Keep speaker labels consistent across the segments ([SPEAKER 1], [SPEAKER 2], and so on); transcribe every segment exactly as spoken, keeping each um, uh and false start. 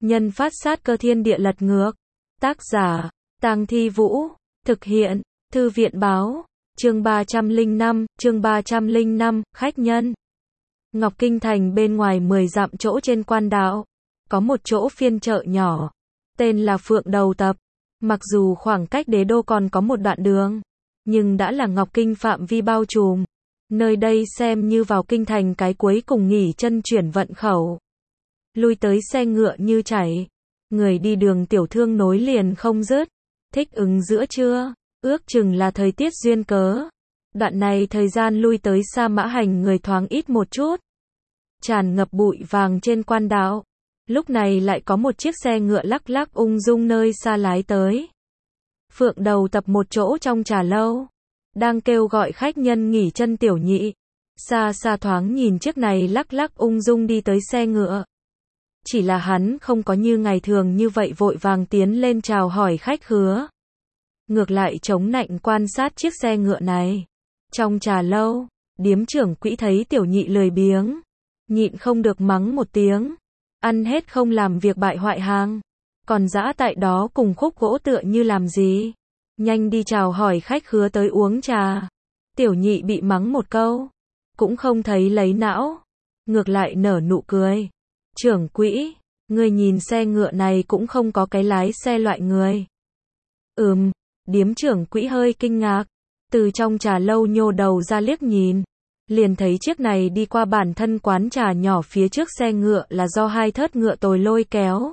[SPEAKER 1] Nhân phát sát cơ thiên địa lật ngược. Tác giả, Tang Thi Vũ. Thực hiện, Thư viện báo. Chương ba trăm lẻ năm, chương ba trăm lẻ năm, khách nhân. Ngọc Kinh Thành bên ngoài mười dặm chỗ trên quan đạo, có một chỗ phiên chợ nhỏ, tên là Phượng Đầu Tập. Mặc dù khoảng cách đế đô còn có một đoạn đường, nhưng đã là Ngọc Kinh phạm vi bao trùm. Nơi đây xem như vào kinh thành cái cuối cùng nghỉ chân chuyển vận khẩu. Lui tới xe ngựa như chảy, người đi đường tiểu thương nối liền không dứt. Thích ứng giữa trưa, ước chừng là thời tiết duyên cớ. Đoạn này thời gian lui tới Sa Mã Hành người thoáng ít một chút. Tràn ngập bụi vàng trên quan đạo. Lúc này lại có một chiếc xe ngựa lắc lắc ung dung nơi xa lái tới. Phượng Đầu Tập một chỗ trong trà lâu, đang kêu gọi khách nhân nghỉ chân tiểu nhị. Xa xa thoáng nhìn chiếc này lắc lắc ung dung đi tới xe ngựa. Chỉ là hắn không có như ngày thường như vậy vội vàng tiến lên chào hỏi khách khứa. Ngược lại chống nạnh quan sát chiếc xe ngựa này. Trong trà lâu, điếm trưởng quỹ thấy tiểu nhị lười biếng, nhịn không được mắng một tiếng. Ăn hết không làm việc bại hoại hàng, còn dã tại đó cùng khúc gỗ tựa như làm gì. Nhanh đi chào hỏi khách khứa tới uống trà. Tiểu nhị bị mắng một câu, cũng không thấy lấy não, ngược lại nở nụ cười. Trưởng quỹ, người nhìn xe ngựa này cũng không có cái lái xe loại người. Ừm, điếm trưởng quỹ hơi kinh ngạc, từ trong trà lâu nhô đầu ra liếc nhìn, liền thấy chiếc này đi qua bản thân quán trà nhỏ phía trước xe ngựa là do hai thớt ngựa tồi lôi kéo.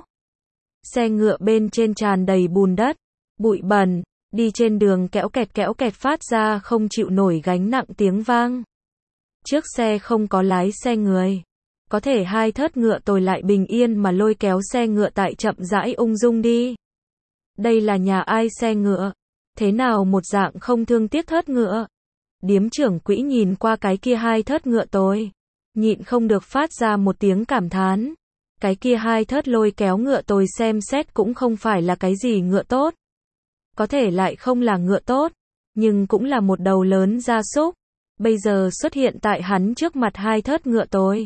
[SPEAKER 1] Xe ngựa bên trên tràn đầy bùn đất, bụi bẩn, đi trên đường kéo kẹt kéo kẹt phát ra không chịu nổi gánh nặng tiếng vang. Trước xe không có lái xe người, có thể hai thớt ngựa tồi lại bình yên mà lôi kéo xe ngựa tại chậm rãi ung dung đi. Đây là nhà ai xe ngựa? Thế nào một dạng không thương tiếc thớt ngựa? Điếm trưởng quỹ nhìn qua cái kia hai thớt ngựa tồi, nhịn không được phát ra một tiếng cảm thán. Cái kia hai thớt lôi kéo ngựa tồi xem xét cũng không phải là cái gì ngựa tốt. Có thể lại không là ngựa tốt, nhưng cũng là một đầu lớn gia súc. Bây giờ xuất hiện tại hắn trước mặt hai thớt ngựa tồi.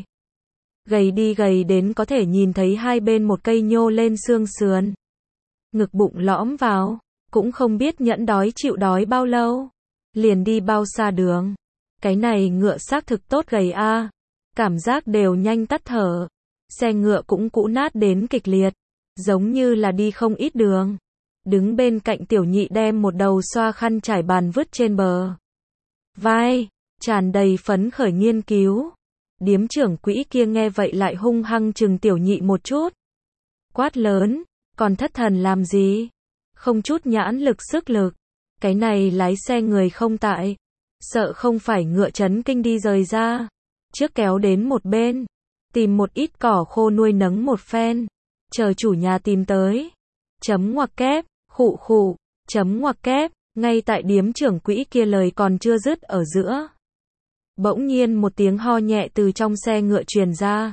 [SPEAKER 1] Gầy đi gầy đến có thể nhìn thấy hai bên một cây nhô lên xương sườn. Ngực bụng lõm vào, cũng không biết nhẫn đói chịu đói bao lâu. Liền đi bao xa đường. Cái này ngựa xác thực tốt gầy a, cảm giác đều nhanh tắt thở. Xe ngựa cũng cũ nát đến kịch liệt, giống như là đi không ít đường. Đứng bên cạnh tiểu nhị đem một đầu xoa khăn trải bàn vứt trên bờ vai, tràn đầy phấn khởi nghiên cứu. Điếm trưởng quỹ kia nghe vậy lại hung hăng chừng tiểu nhị một chút. Quát lớn, còn thất thần làm gì? Không chút nhãn lực sức lực. Cái này lái xe người không tại, sợ không phải ngựa chấn kinh đi rời ra. Trước kéo đến một bên, tìm một ít cỏ khô nuôi nấng một phen, chờ chủ nhà tìm tới. Chấm ngoặc kép, khụ khụ, chấm ngoặc kép, ngay tại điếm trưởng quỹ kia lời còn chưa dứt ở giữa. Bỗng nhiên một tiếng ho nhẹ từ trong xe ngựa truyền ra.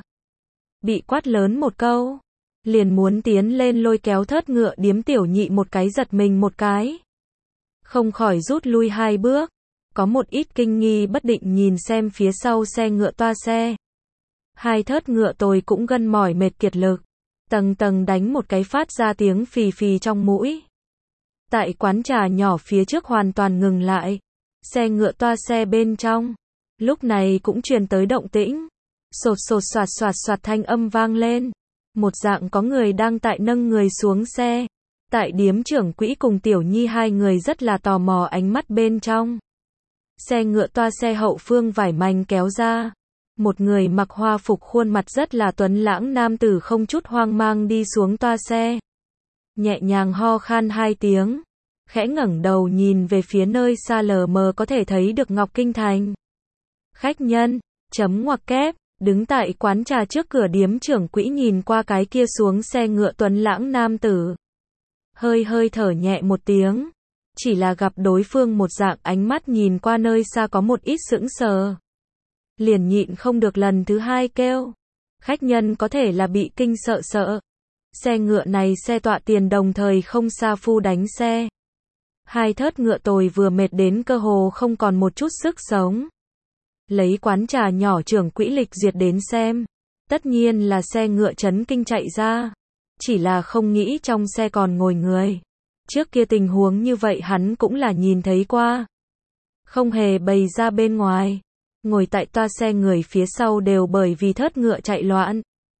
[SPEAKER 1] Bị quát lớn một câu, liền muốn tiến lên lôi kéo thớt ngựa điếm tiểu nhị một cái giật mình một cái. Không khỏi rút lui hai bước, có một ít kinh nghi bất định nhìn xem phía sau xe ngựa toa xe. Hai thớt ngựa tồi cũng gân mỏi mệt kiệt lực, tầng tầng đánh một cái phát ra tiếng phì phì trong mũi. Tại quán trà nhỏ phía trước hoàn toàn ngừng lại, xe ngựa toa xe bên trong, lúc này cũng truyền tới động tĩnh, sột sột soạt soạt soạt thanh âm vang lên, một dạng có người đang tại nâng người xuống xe. Tại điếm trưởng quỹ cùng tiểu nhi hai người rất là tò mò ánh mắt bên trong. Xe ngựa toa xe hậu phương vải mảnh kéo ra. Một người mặc hoa phục khuôn mặt rất là tuấn lãng nam tử không chút hoang mang đi xuống toa xe. Nhẹ nhàng ho khan hai tiếng. Khẽ ngẩng đầu nhìn về phía nơi xa lờ mờ có thể thấy được Ngọc Kinh Thành. Khách nhân, chấm ngoặc kép, đứng tại quán trà trước cửa điếm trưởng quỹ nhìn qua cái kia xuống xe ngựa tuấn lãng nam tử. Hơi hơi thở nhẹ một tiếng, chỉ là gặp đối phương một dạng ánh mắt nhìn qua nơi xa có một ít sững sờ. Liền nhịn không được lần thứ hai kêu. Khách nhân có thể là bị kinh sợ sợ. Xe ngựa này xe tọa tiền đồng thời không xa phu đánh xe. Hai thớt ngựa tồi vừa mệt đến cơ hồ không còn một chút sức sống. Lấy quán trà nhỏ trưởng quỹ lịch duyệt đến xem. Tất nhiên là xe ngựa chấn kinh chạy ra. chỉ là không nghĩ trong xe còn ngồi người. Trước kia tình huống như vậy hắn cũng là nhìn thấy qua. Không hề bày ra bên ngoài. Ngồi tại toa xe người phía sau đều bởi vì thớt ngựa chạy loạn.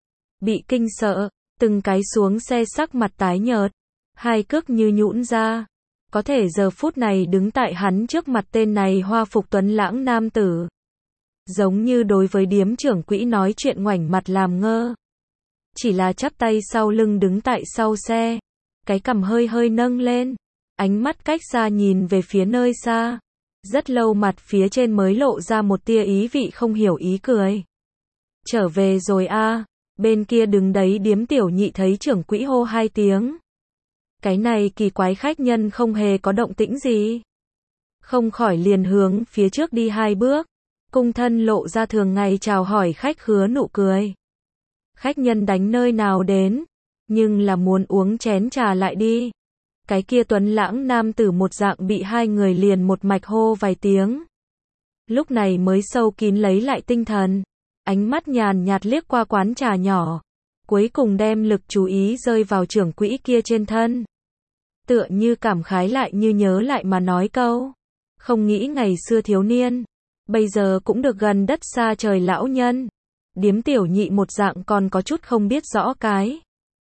[SPEAKER 1] Bị kinh sợ, từng cái xuống xe sắc mặt tái nhợt. Hai cước như nhũn ra. Có thể giờ phút này đứng tại hắn trước mặt tên này hoa phục tuấn lãng nam tử. Giống như đối với điếm trưởng quỹ nói chuyện ngoảnh mặt làm ngơ. Chỉ là chắp tay sau lưng đứng tại sau xe. Cái cằm hơi hơi nâng lên. Ánh mắt cách xa nhìn về phía nơi xa. Rất lâu mặt phía trên mới lộ ra một tia ý vị không hiểu ý cười. Trở về rồi a à, bên kia đứng đấy điếm tiểu nhị thấy trưởng quỹ hô hai tiếng. Cái này kỳ quái khách nhân không hề có động tĩnh gì. Không khỏi liền hướng phía trước đi hai bước. Cung thân lộ ra thường ngày chào hỏi khách khứa nụ cười. Khách nhân đánh nơi nào đến, nhưng là muốn uống chén trà lại đi. Cái kia tuấn lãng nam tử một dạng bị hai người liền một mạch hô vài tiếng. Lúc này mới sâu kín lấy lại tinh thần. Ánh mắt nhàn nhạt liếc qua quán trà nhỏ. Cuối cùng đem lực chú ý rơi vào trưởng quỹ kia trên thân. Tựa như cảm khái lại như nhớ lại mà nói câu. Không nghĩ ngày xưa thiếu niên. Bây giờ cũng được gần đất xa trời lão nhân. Điếm tiểu nhị một dạng còn có chút không biết rõ cái.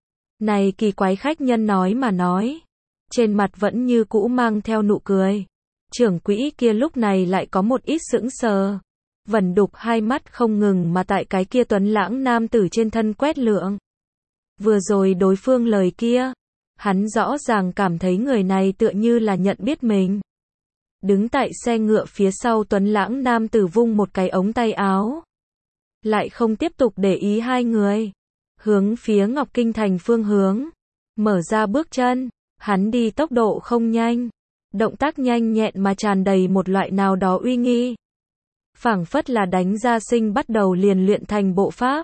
[SPEAKER 1] Này kỳ quái khách nhân nói mà nói. Trên mặt vẫn như cũ mang theo nụ cười. Trưởng quỹ kia lúc này lại có một ít sững sờ. Vẩn đục hai mắt không ngừng mà tại cái kia tuấn lãng nam tử trên thân quét lượng. Vừa rồi đối phương lời kia. Hắn rõ ràng cảm thấy người này tựa như là nhận biết mình. Đứng tại xe ngựa phía sau tuấn lãng nam tử vung một cái ống tay áo. Lại không tiếp tục để ý hai người. Hướng phía Ngọc Kinh thành phương hướng. Mở ra bước chân. Hắn đi tốc độ không nhanh. Động tác nhanh nhẹn mà tràn đầy một loại nào đó uy nghi. Phảng phất là đánh ra sinh bắt đầu liền luyện thành bộ pháp.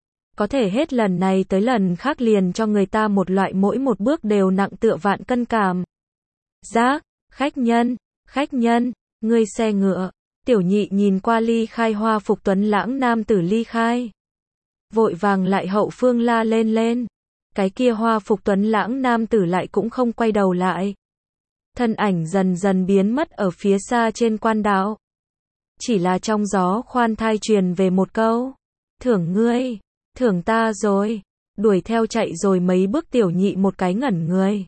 [SPEAKER 1] Có thể hết lần này tới lần khác liền cho người ta một loại mỗi một bước đều nặng tựa vạn cân cảm. Giác, khách nhân, khách nhân, ngươi xe ngựa. Tiểu nhị nhìn qua ly khai hoa phục tuấn lãng nam tử ly khai. Vội vàng lại hậu phương la lên lên. Cái kia hoa phục tuấn lãng nam tử lại cũng không quay đầu lại. Thân ảnh dần dần biến mất ở phía xa trên quan đạo. Chỉ là trong gió khoan thai truyền về một câu. Thưởng ngươi, thưởng ta rồi. Đuổi theo chạy rồi mấy bước tiểu nhị một cái ngẩn người.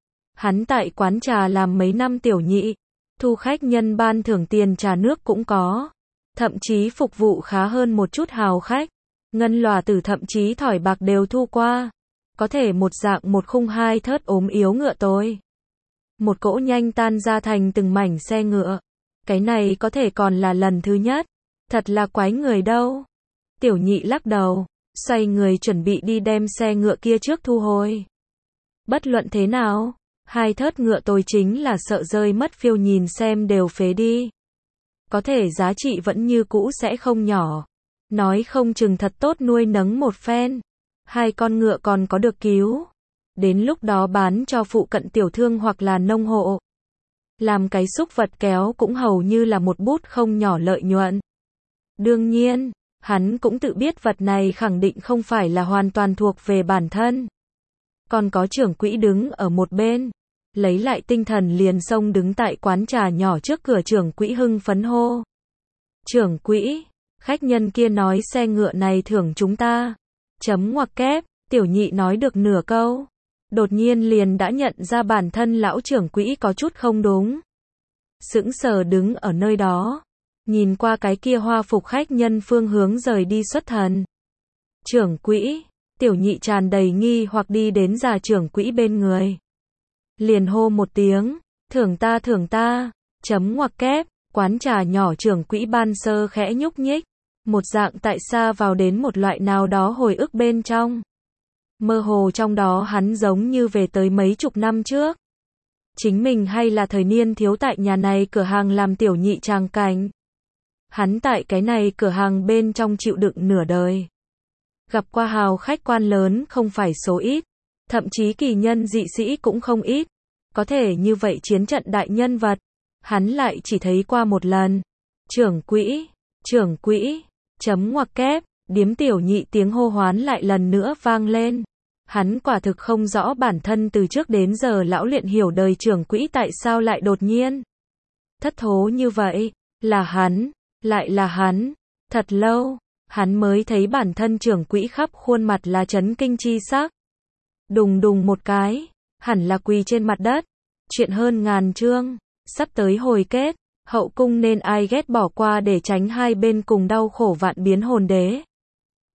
[SPEAKER 1] Hắn tại quán trà làm mấy năm tiểu nhị. Thu khách nhân ban thưởng tiền trà nước cũng có. Thậm chí phục vụ khá hơn một chút hào khách. Ngân lòa tử thậm chí thỏi bạc đều thu qua. Có thể một dạng một khung hai thớt ốm yếu ngựa tôi. Một cỗ nhanh tan ra thành từng mảnh xe ngựa. Cái này có thể còn là lần thứ nhất. Thật là quái người đâu. Tiểu nhị lắc đầu. Xoay người chuẩn bị đi đem xe ngựa kia trước thu hồi. Bất luận thế nào. Hai thớt ngựa tôi chính là sợ rơi mất phiêu nhìn xem đều phế đi. Có thể giá trị vẫn như cũ sẽ không nhỏ. Nói không chừng thật tốt nuôi nấng một phen. Hai con ngựa còn có được cứu. Đến lúc đó bán cho phụ cận tiểu thương hoặc là nông hộ. Làm cái xúc vật kéo cũng hầu như là một bút không nhỏ lợi nhuận. Đương nhiên, hắn cũng tự biết vật này khẳng định không phải là hoàn toàn thuộc về bản thân. Còn có trưởng quỹ đứng ở một bên. Lấy lại tinh thần liền xông đứng tại quán trà nhỏ trước cửa trưởng quỹ hưng phấn hô. Trưởng quỹ, khách nhân kia nói xe ngựa này thưởng chúng ta. Chấm ngoặc kép, tiểu nhị nói được nửa câu. Đột nhiên liền đã nhận ra bản thân lão trưởng quỹ có chút không đúng. Sững sờ đứng ở nơi đó. Nhìn qua cái kia hoa phục khách nhân phương hướng rời đi xuất thần. Trưởng quỹ, tiểu nhị tràn đầy nghi hoặc đi đến già trưởng quỹ bên người. Liền hô một tiếng, thưởng ta thưởng ta, chấm ngoặc kép, quán trà nhỏ trưởng quỹ ban sơ khẽ nhúc nhích. Một dạng tại xa vào đến một loại nào đó hồi ức bên trong. Mơ hồ trong đó hắn giống như về tới mấy chục năm trước. Chính mình hay là thời niên thiếu tại nhà này cửa hàng làm tiểu nhị tràng cảnh. Hắn tại cái này cửa hàng bên trong chịu đựng nửa đời. Gặp qua hào khách quan lớn không phải số ít. Thậm chí kỳ nhân dị sĩ cũng không ít. Có thể như vậy chiến trận đại nhân vật. Hắn lại chỉ thấy qua một lần. Trưởng quỹ, trưởng quỹ. Chấm ngoặc kép, điếm tiểu nhị tiếng hô hoán lại lần nữa vang lên. Hắn quả thực không rõ bản thân từ trước đến giờ lão luyện hiểu đời trưởng quỹ tại sao lại đột nhiên thất thố như vậy, là hắn, lại là hắn, thật lâu, hắn mới thấy bản thân trưởng quỹ khắp khuôn mặt là chấn kinh chi sắc. Đùng đùng một cái, hẳn là quỳ trên mặt đất, chuyện hơn ngàn chương, sắp tới hồi kết, hậu cung nên ai ghét bỏ qua để tránh hai bên cùng đau khổ vạn biến hồn đế.